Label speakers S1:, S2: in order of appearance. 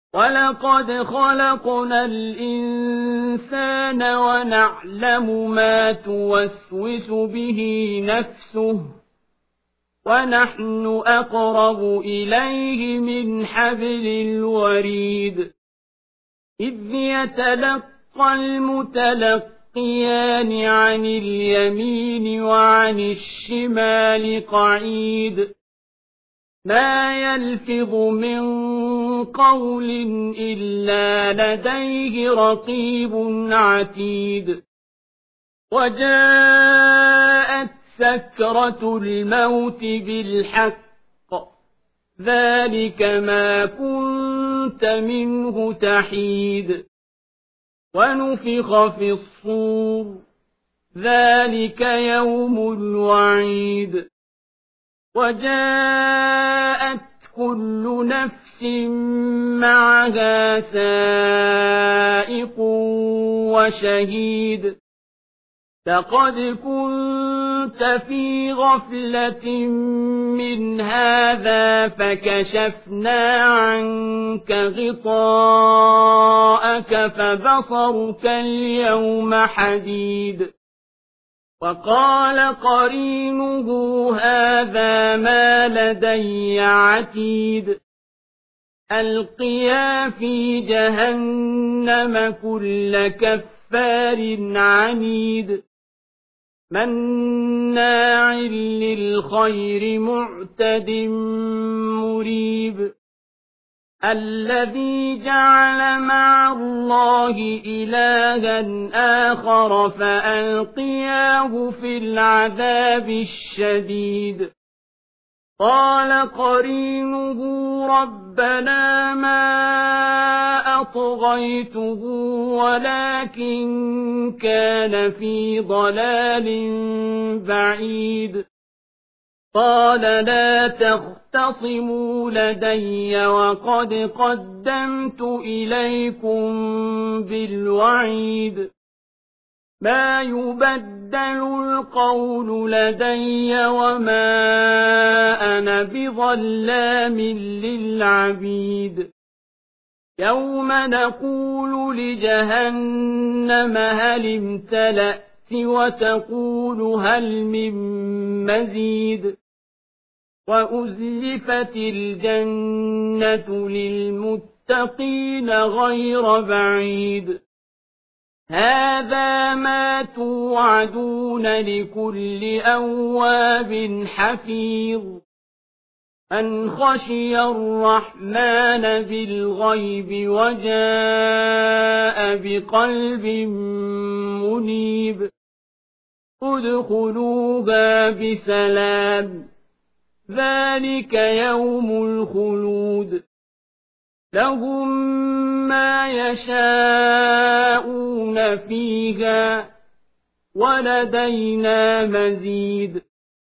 S1: ولقد خلقنا الإنسان ونعلم ما توسوس به نفسه ونحن أقرب إليه من حبل الوريد إذ يتلقى المتلقيان عن اليمين وعن الشمال قعيد ما يلفظ من قول إلا لديه رقيب عتيد وجاءت سكرة الموت بالحق ذلك ما كنت منه تحيد ونفخ في الصور ذلك يوم الوعيد وجاءت كل نفس معها سائق وشهيد لقد كنت في غفلة من هذا فكشفنا عنك غطاءك فبصرك اليوم حديد وقال قرينه هذا ما لدي عتيد ألقيا في جهنم كل كفار عنيد مناع للخير معتد مريب الذي جعل مع الله إلها آخر فألقياه في العذاب الشديد قال قرينه ربنا ما أطغيته ولكن كان في ضلال بعيد قال لا تختصموا لدي وقد قدمت إليكم بالوعيد ما يبدل القول لدي وما أنا بظلام للعبيد يوم نقول لجهنم هل امتلأت وتقول هل من مزيد وأزلفت الجنة للمتقين غير بعيد هذا ما توعدون لكل أواب حفيظ من خشي الرحمن بالغيب وجاء بقلب منيب ادخلوها بسلام ذلك يوم الخلود لهم ما يشاءون فيها ولدينا مزيد